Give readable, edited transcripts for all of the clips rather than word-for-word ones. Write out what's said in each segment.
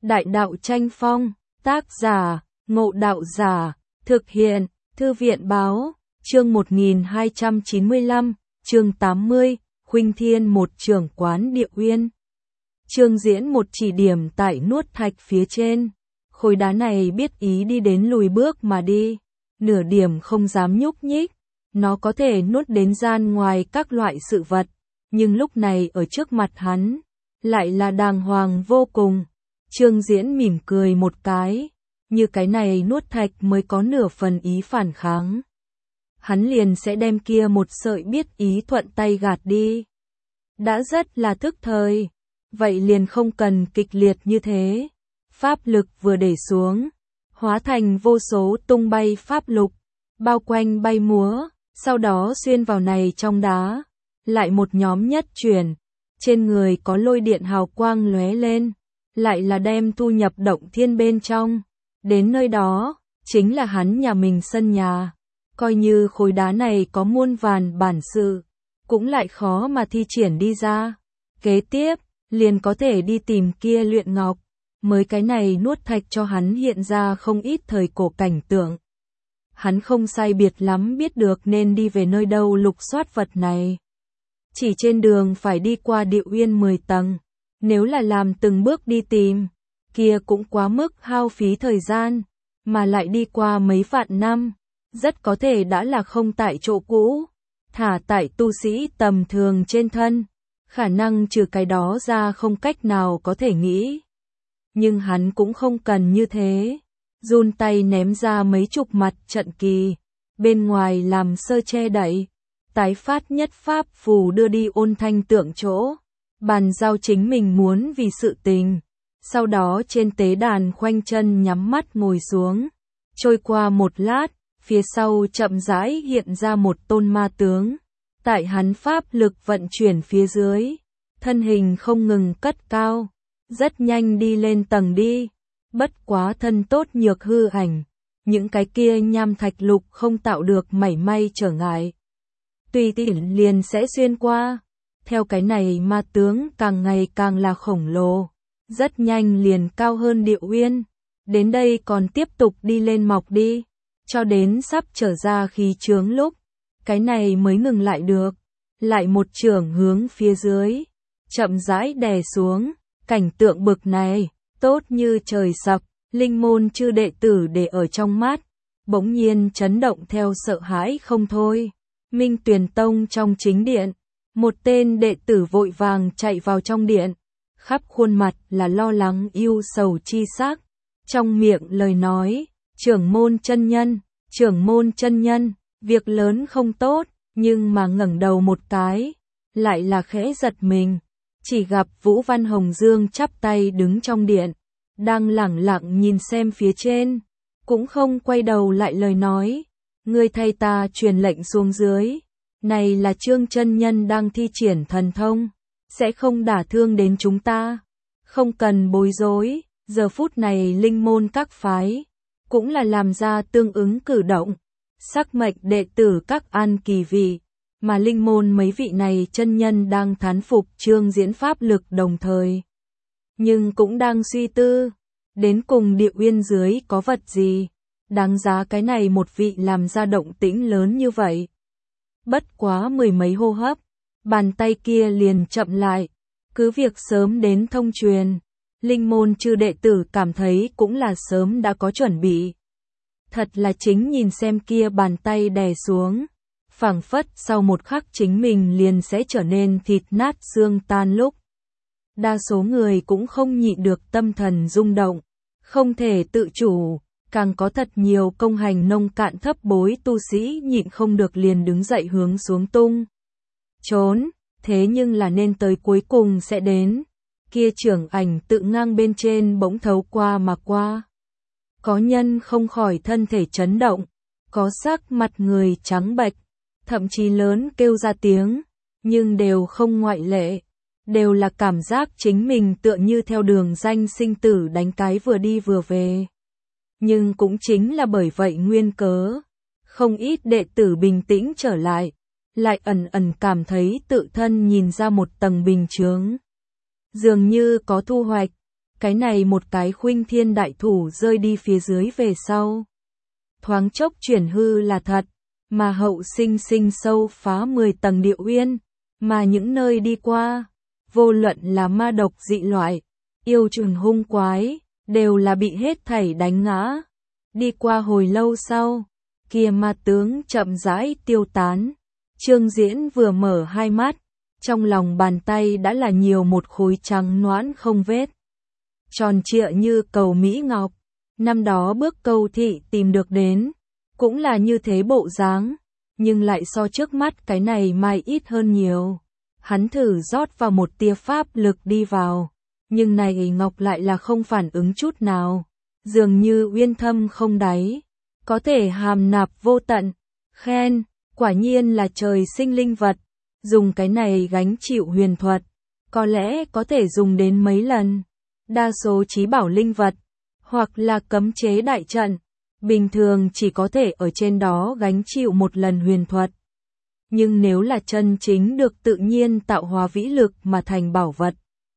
Đại đạo tranh phong, tác giả, Ngộ Đạo Giả, thực hiện, Thư viện báo, chương 1295, chương 80, Khuynh Thiên một trưởng quán Địa Uyên. Trương Diễn một chỉ điểm tại nuốt thạch phía trên, khối đá này biết ý đi đến lùi bước mà đi, nửa điểm không dám nhúc nhích, nó có thể nuốt đến gian ngoài các loại sự vật, nhưng lúc này ở trước mặt hắn, lại là đàng hoàng vô cùng. Trương Diễn mỉm cười một cái, như cái này nuốt thạch mới có nửa phần ý phản kháng. Hắn liền sẽ đem kia một sợi biết ý thuận tay gạt đi. Đã rất là thức thời, vậy liền không cần kịch liệt như thế. Pháp lực vừa để xuống, hóa thành vô số tung bay pháp lục, bao quanh bay múa, sau đó xuyên vào này trong đá, lại một nhóm nhất chuyển, trên người có lôi điện hào quang lóe lên, lại là đem thu nhập động thiên bên trong. Đến nơi đó, chính là hắn nhà mình sân nhà, coi như khối đá này có muôn vàn bản sự, cũng lại khó mà thi triển đi ra. Kế tiếp, liền có thể đi tìm kia luyện ngọc, mới cái này nuốt thạch cho hắn hiện ra không ít thời cổ cảnh tượng. Hắn không sai biệt lắm biết được nên đi về nơi đâu lục soát vật này. Chỉ trên đường phải đi qua Địa Uyên 10 tầng, nếu là làm từng bước đi tìm, kia cũng quá mức hao phí thời gian, mà lại đi qua mấy vạn năm, rất có thể đã là không tại chỗ cũ, thả tại tu sĩ tầm thường trên thân, khả năng trừ cái đó ra không cách nào có thể nghĩ. Nhưng hắn cũng không cần như thế, run tay ném ra mấy chục mặt trận kỳ, bên ngoài làm sơ che đậy, tái phát nhất pháp phù đưa đi Ôn Thanh Tượng chỗ, bàn giao chính mình muốn vì sự tình. Sau đó trên tế đàn khoanh chân nhắm mắt ngồi xuống, trôi qua một lát, phía sau chậm rãi hiện ra một tôn ma tướng. Tại hắn pháp lực vận chuyển phía dưới, thân hình không ngừng cất cao, rất nhanh đi lên tầng đi, bất quá thân tốt nhược hư ảnh, những cái kia nham thạch lục không tạo được mảy may trở ngại. Tùy tiện liền sẽ xuyên qua, theo cái này ma tướng càng ngày càng là khổng lồ, rất nhanh liền cao hơn Địa Uyên, đến đây còn tiếp tục đi lên mọc đi, cho đến sắp trở ra khí chướng lúc, cái này mới ngừng lại được, lại một chưởng hướng phía dưới, chậm rãi đè xuống, cảnh tượng bực này, tốt như trời sập, linh môn chư đệ tử để ở trong mắt, bỗng nhiên chấn động theo sợ hãi không thôi. Minh Tuyền Tông trong chính điện, một tên đệ tử vội vàng chạy vào trong điện, khắp khuôn mặt là lo lắng ưu sầu chi sắc, trong miệng lời nói, trưởng môn chân nhân, việc lớn không tốt, nhưng mà ngẩng đầu một cái, lại là khẽ giật mình, chỉ gặp Vũ Văn Hồng Dương chắp tay đứng trong điện, đang lẳng lặng nhìn xem phía trên, cũng không quay đầu lại lời nói, ngươi thay ta truyền lệnh xuống dưới, này là Trương chân nhân đang thi triển thần thông, sẽ không đả thương đến chúng ta, không cần bối rối. Giờ phút này linh môn các phái cũng là làm ra tương ứng cử động, sắc mệnh đệ tử các an kỳ vị, mà linh môn mấy vị này chân nhân đang thán phục Trương Diễn pháp lực đồng thời, nhưng cũng đang suy tư, đến cùng Địa Uyên dưới có vật gì, đáng giá cái này một vị làm ra động tĩnh lớn như vậy. Bất quá mười mấy hô hấp, bàn tay kia liền chậm lại, cứ việc sớm đến thông truyền, linh môn chư đệ tử cảm thấy cũng là sớm đã có chuẩn bị. Thật là chính nhìn xem kia bàn tay đè xuống, phảng phất sau một khắc chính mình liền sẽ trở nên thịt nát xương tan lúc. Đa số người cũng không nhịn được tâm thần rung động, không thể tự chủ, càng có thật nhiều công hành nông cạn thấp bối tu sĩ nhịn không được liền đứng dậy hướng xuống tung. Trốn, thế nhưng là nên tới cuối cùng sẽ đến. Kia trưởng ảnh tự ngang bên trên bỗng thấu qua mà qua. Có nhân không khỏi thân thể chấn động, có sắc mặt người trắng bệch, thậm chí lớn kêu ra tiếng, nhưng đều không ngoại lệ, đều là cảm giác chính mình tựa như theo đường danh sinh tử đánh cái vừa đi vừa về. Nhưng cũng chính là bởi vậy nguyên cớ, không ít đệ tử bình tĩnh trở lại, lại ẩn ẩn cảm thấy tự thân nhìn ra một tầng bình chướng. Dường như có thu hoạch, Cái này một cái khuynh thiên đại thủ rơi đi phía dưới về sau. Thoáng chốc chuyển hư là thật, mà hậu sinh sinh sâu phá 10 tầng địa uyên, mà những nơi đi qua, vô luận là ma độc dị loại, yêu trùng hung quái, đều là bị hết thảy đánh ngã. Đi qua hồi lâu sau, kia ma tướng chậm rãi tiêu tán. Trương Diễn vừa mở hai mắt, trong lòng bàn tay đã là nhiều một khối trắng nõn không vết, tròn trịa như cầu mỹ ngọc. Năm đó bước câu thị tìm được đến, cũng là như thế bộ dáng, nhưng lại so trước mắt cái này mai ít hơn nhiều. Hắn thử rót vào một tia pháp lực đi vào, nhưng này ngọc lại là không phản ứng chút nào, dường như uyên thâm không đáy, có thể hàm nạp vô tận. Khen, quả nhiên là trời sinh linh vật, dùng cái này gánh chịu huyền thuật, có lẽ có thể dùng đến mấy lần. Đa số chí bảo linh vật, hoặc là cấm chế đại trận, bình thường chỉ có thể ở trên đó gánh chịu một lần huyền thuật. Nhưng nếu là chân chính được tự nhiên tạo hóa vĩ lực mà thành bảo vật,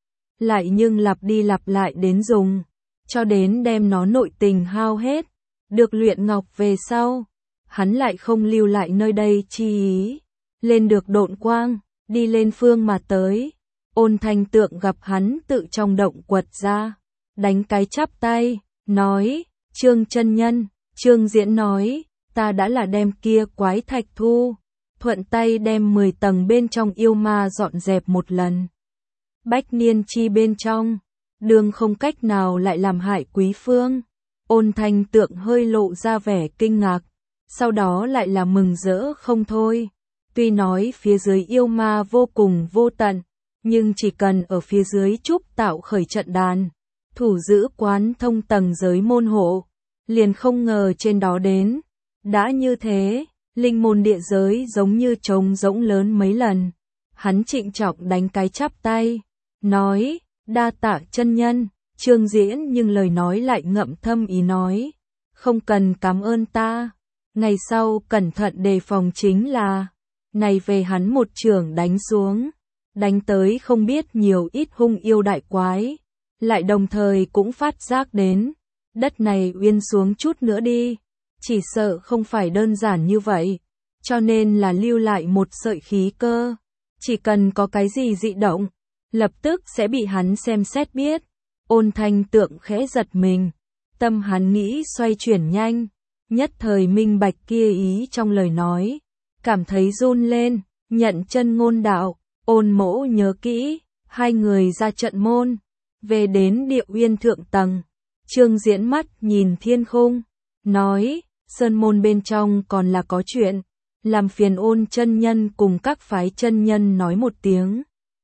lại nhưng lặp đi lặp lại đến dùng, cho đến đem nó nội tình hao hết, được luyện ngọc về sau, hắn lại không lưu lại nơi đây chi ý, lên được độn quang, đi lên phương mà tới. Ôn Thanh Tượng gặp hắn tự trong động quật ra, đánh cái chắp tay, nói, Trương chân nhân. Trương Diễn nói, ta đã là đem kia quái thạch thu, thuận tay đem 10 tầng bên trong yêu ma dọn dẹp một lần. Bách niên chi bên trong, đường không cách nào lại làm hại quý phương. Ôn Thanh Tượng hơi lộ ra vẻ kinh ngạc, sau đó lại là mừng rỡ không thôi. Tuy nói phía dưới yêu ma vô cùng vô tận, nhưng chỉ cần ở phía dưới trúc tạo khởi trận đàn, thủ giữ quán thông tầng giới môn hộ, liền không ngờ trên đó đến. Đã như thế, linh môn địa giới giống như trống rỗng lớn mấy lần. Hắn trịnh trọng đánh cái chắp tay, nói, đa tạ chân nhân. Trương Diễn nhưng lời nói lại ngậm thâm ý nói, không cần cảm ơn ta, ngày sau cẩn thận đề phòng chính là. Này về hắn một chưởng đánh xuống, đánh tới không biết nhiều ít hung yêu đại quái, lại đồng thời cũng phát giác đến, đất này uyên xuống chút nữa đi, chỉ sợ không phải đơn giản như vậy, cho nên là lưu lại một sợi khí cơ, chỉ cần có cái gì dị động, lập tức sẽ bị hắn xem xét biết. Ôn Thanh Tượng khẽ giật mình, tâm hắn nghĩ xoay chuyển nhanh, nhất thời minh bạch kia ý trong lời nói, cảm thấy run lên, nhận chân ngôn đạo. Ôn Mỗ nhớ kỹ, hai người ra trận môn, về đến địa uyên thượng tầng. Trương Diễn mắt nhìn thiên khung, nói, sơn môn bên trong còn là có chuyện, làm phiền Ôn chân nhân cùng các phái chân nhân nói một tiếng.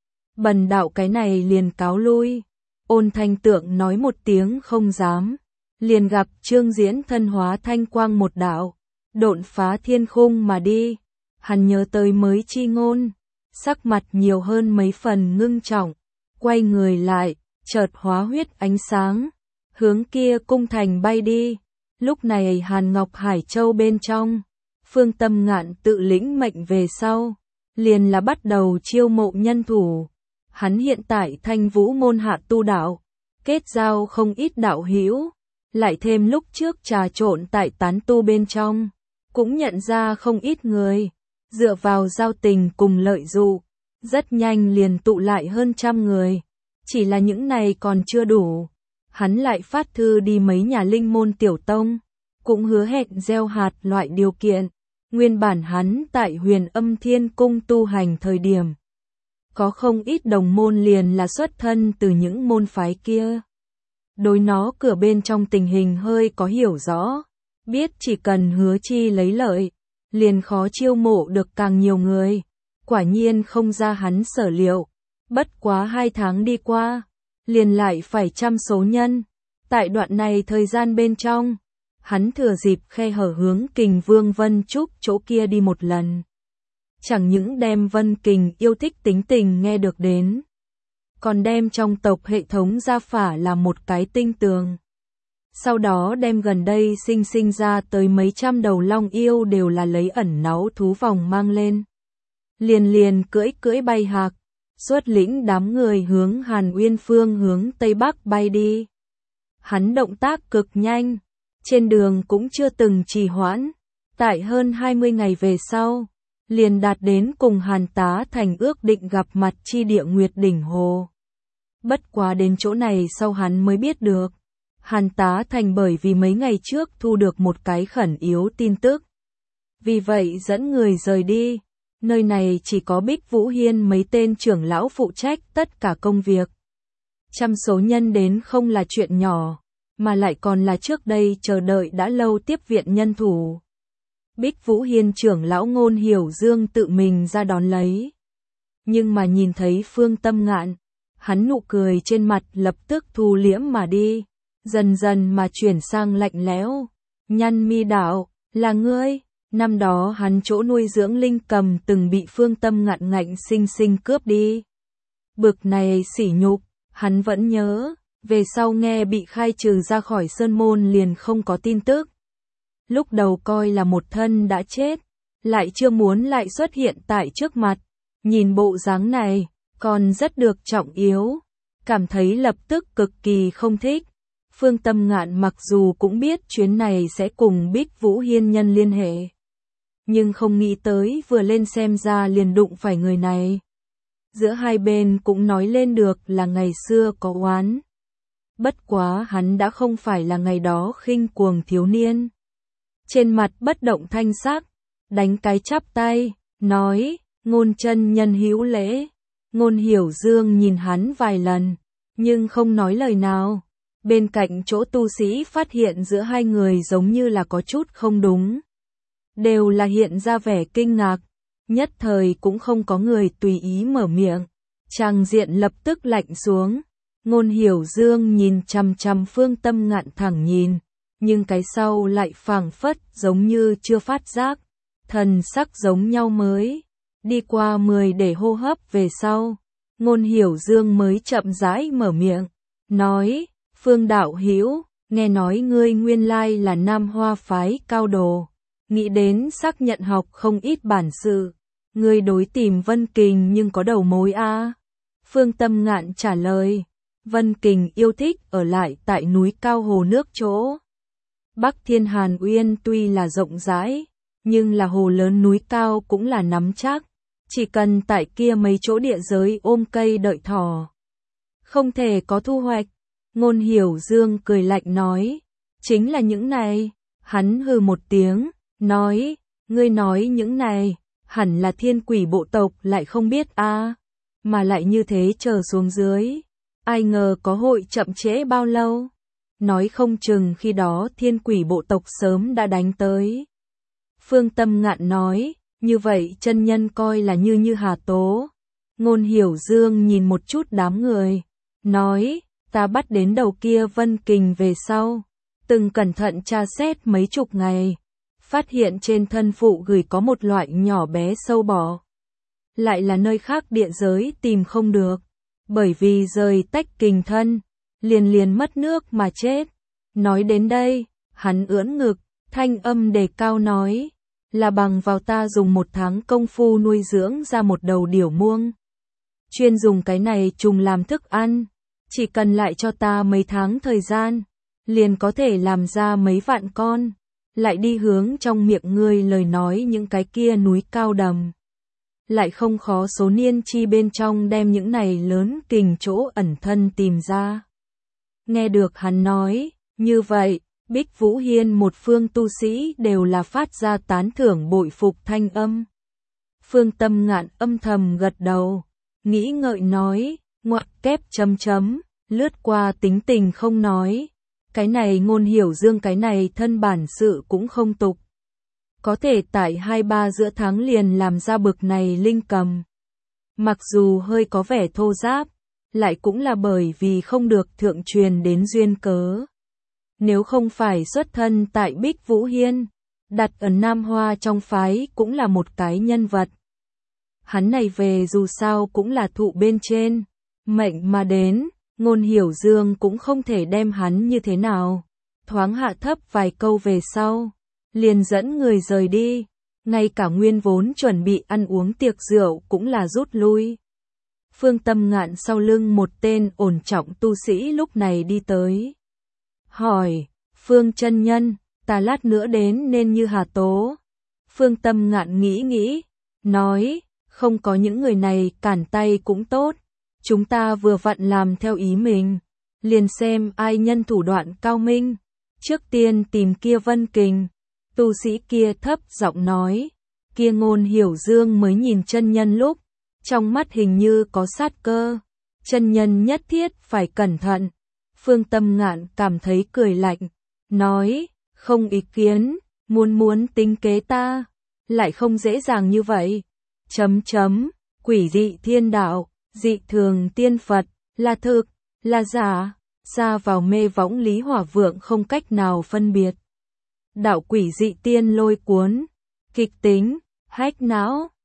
Bần đạo cái này liền cáo lui. Ôn Thanh Tượng nói một tiếng không dám, liền gặp Trương Diễn thân hóa thanh quang một đạo, độn phá thiên khung mà đi. Hắn nhớ tới mới chi ngôn, sắc mặt nhiều hơn mấy phần ngưng trọng, quay người lại, chợt hóa huyết ánh sáng, hướng kia cung thành bay đi. Lúc này Hàn Ngọc Hải Châu bên trong, Phương Tâm Ngạn tự lĩnh mệnh về sau, liền là bắt đầu chiêu mộ nhân thủ. Hắn hiện tại Thanh Vũ môn hạ tu đạo, kết giao không ít đạo hữu, lại thêm lúc trước trà trộn tại tán tu bên trong, cũng nhận ra không ít người, dựa vào giao tình cùng lợi dụ, rất nhanh liền tụ lại hơn 100 người. Chỉ là những này còn chưa đủ, hắn lại phát thư đi mấy nhà linh môn tiểu tông, cũng hứa hẹn gieo hạt loại điều kiện. Nguyên bản hắn tại Huyền Âm Thiên Cung tu hành thời điểm, có không ít đồng môn liền là xuất thân từ những môn phái kia. Đối nó cửa bên trong tình hình hơi có hiểu rõ, biết chỉ cần hứa chi lấy lợi, liền khó chiêu mộ được càng nhiều người. Quả nhiên không ra hắn sở liệu, bất quá 2 tháng đi qua, liền lại phải 100 số nhân. Tại đoạn này thời gian bên trong, hắn thừa dịp khe hở hướng Kình Vương Vân Trúc chỗ kia đi một lần. Chẳng những đem Vân Kình yêu thích tính tình nghe được đến, còn đem trong tộc hệ thống gia phả là một cái tinh tường. Sau đó đem gần đây sinh ra tới mấy trăm đầu long yêu đều là lấy ẩn náu thú vòng mang lên. Liền cưỡi bay hạc, xuất lĩnh đám người hướng Hàn Uyên phương hướng Tây Bắc bay đi. Hắn động tác cực nhanh, trên đường cũng chưa từng trì hoãn, tại hơn 20 ngày về sau, liền đạt đến cùng Hàn Tá Thành ước định gặp mặt chi địa Nguyệt Đỉnh Hồ. Bất quá đến chỗ này sau hắn mới biết được, Hàn Tá Thành bởi vì mấy ngày trước thu được một cái khẩn yếu tin tức. Vì vậy dẫn người rời đi, nơi này chỉ có Bích Vũ Hiên mấy tên trưởng lão phụ trách tất cả công việc. Trăm số nhân đến không là chuyện nhỏ, mà lại còn là trước đây chờ đợi đã lâu tiếp viện nhân thủ. Bích Vũ Hiên trưởng lão Ngôn Hiểu Dương tự mình ra đón lấy. Nhưng mà nhìn thấy Phương Tâm Ngạn, hắn nụ cười trên mặt lập tức thu liễm mà đi, dần dần mà chuyển sang lạnh lẽo. Nhăn mi đạo, là ngươi, năm đó hắn chỗ nuôi dưỡng linh cầm từng bị Phương Tâm Ngạn ngạnh sinh sinh cướp đi. Bực này sỉ nhục, hắn vẫn nhớ, về sau nghe bị khai trừ ra khỏi sơn môn liền không có tin tức. Lúc đầu coi là một thân đã chết, lại chưa muốn lại xuất hiện tại trước mặt, nhìn bộ dáng này, còn rất được trọng yếu, cảm thấy lập tức cực kỳ không thích. Phương Tâm Ngạn mặc dù cũng biết chuyến này sẽ cùng Bích Vũ Hiên nhân liên hệ, nhưng không nghĩ tới vừa lên xem ra liền đụng phải người này. Giữa hai bên cũng nói lên được là ngày xưa có oán. Bất quá hắn đã không phải là ngày đó khinh cuồng thiếu niên. Trên mặt bất động thanh sắc, đánh cái chắp tay, nói, Ngôn chân nhân hữu lễ. Ngôn Hiểu Dương nhìn hắn vài lần, nhưng không nói lời nào. Bên cạnh chỗ tu sĩ phát hiện giữa hai người giống như là có chút không đúng. Đều là hiện ra vẻ kinh ngạc, nhất thời cũng không có người tùy ý mở miệng. Tràng diện lập tức lạnh xuống. Ngôn Hiểu Dương nhìn chằm chằm Phương Tâm Ngạn thẳng nhìn, nhưng cái sau lại phảng phất giống như chưa phát giác, thần sắc giống nhau mới. Đi qua 10 để hô hấp về sau, Ngôn Hiểu Dương mới chậm rãi mở miệng, nói, Phương đạo hữu, nghe nói ngươi nguyên lai là Nam Hoa phái cao đồ, nghĩ đến xác nhận học không ít bản sự, ngươi đối tìm Vân Kình nhưng có đầu mối a? Phương Tâm Ngạn trả lời, Vân Kình yêu thích ở lại tại núi cao hồ nước chỗ. Bắc Thiên Hàn Uyên tuy là rộng rãi, nhưng là hồ lớn núi cao cũng là nắm chắc, chỉ cần tại kia mấy chỗ địa giới ôm cây đợi thỏ, không thể có thu hoạch. Ngôn Hiểu Dương cười lạnh nói, chính là những này. Hắn hừ một tiếng, nói, ngươi nói những này, hẳn là thiên quỷ bộ tộc lại không biết a, mà lại như thế chờ xuống dưới, ai ngờ có hội chậm trễ bao lâu. Nói không chừng khi đó thiên quỷ bộ tộc sớm đã đánh tới. Phương Tâm Ngạn nói, như vậy chân nhân coi là như Hà Tố. Ngôn Hiểu Dương nhìn một chút đám người, nói, ta bắt đến đầu kia Vân Kình về sau, từng cẩn thận tra xét mấy chục ngày, phát hiện trên thân phụ gửi có một loại nhỏ bé sâu bọ. Lại là nơi khác địa giới tìm không được, bởi vì rời tách kình thân, liền mất nước mà chết. Nói đến đây, hắn ưỡn ngực, thanh âm đề cao nói, là bằng vào ta dùng 1 tháng công phu nuôi dưỡng ra một đầu điểu muông. Chuyên dùng cái này trùng làm thức ăn, chỉ cần lại cho ta mấy tháng thời gian, liền có thể làm ra mấy vạn con, lại đi hướng trong miệng ngươi lời nói những cái kia núi cao đầm. Lại không khó số niên chi bên trong đem những này lớn kình chỗ ẩn thân tìm ra. Nghe được hắn nói, như vậy, Bích Vũ Hiên một phương tu sĩ đều là phát ra tán thưởng bội phục thanh âm. Phương Tâm Ngạn âm thầm gật đầu, nghĩ ngợi nói, ngoặc kép chấm chấm, lướt qua tính tình không nói. Cái này Ngôn Hiểu Dương cái này thân bản sự cũng không tục. Có thể tại 2-3 giữa tháng liền làm ra bực này linh cầm. Mặc dù hơi có vẻ thô ráp, lại cũng là bởi vì không được thượng truyền đến duyên cớ. Nếu không phải xuất thân tại Bích Vũ Hiên, đặt ở Nam Hoa trong phái cũng là một cái nhân vật. Hắn này về dù sao cũng là thụ bên trên, mệnh mà đến, Ngôn Hiểu Dương cũng không thể đem hắn như thế nào. Thoáng hạ thấp vài câu về sau, liền dẫn người rời đi, ngay cả nguyên vốn chuẩn bị ăn uống tiệc rượu cũng là rút lui. Phương Tâm Ngạn sau lưng một tên ổn trọng tu sĩ lúc này đi tới. Hỏi, Phương chân nhân, ta lát nữa đến nên như Hà Tố. Phương Tâm Ngạn nghĩ, nói, không có những người này cản tay cũng tốt. Chúng ta vừa vặn làm theo ý mình, liền xem ai nhân thủ đoạn cao minh. Trước tiên tìm kia Vân Kình. Tu sĩ kia thấp giọng nói, kia Ngôn Hiểu Dương mới nhìn chân nhân lúc, trong mắt hình như có sát cơ. Chân nhân nhất thiết phải cẩn thận. Phương Tâm Ngạn cảm thấy cười lạnh, nói, không ý kiến, muốn tính kế ta, lại không dễ dàng như vậy. Quỷ dị thiên đạo, dị thường tiên Phật, là thực, là giả, ra vào mê võng Lý Hỏa Vượng không cách nào phân biệt. Đạo quỷ dị tiên lôi cuốn, kịch tính, hách não.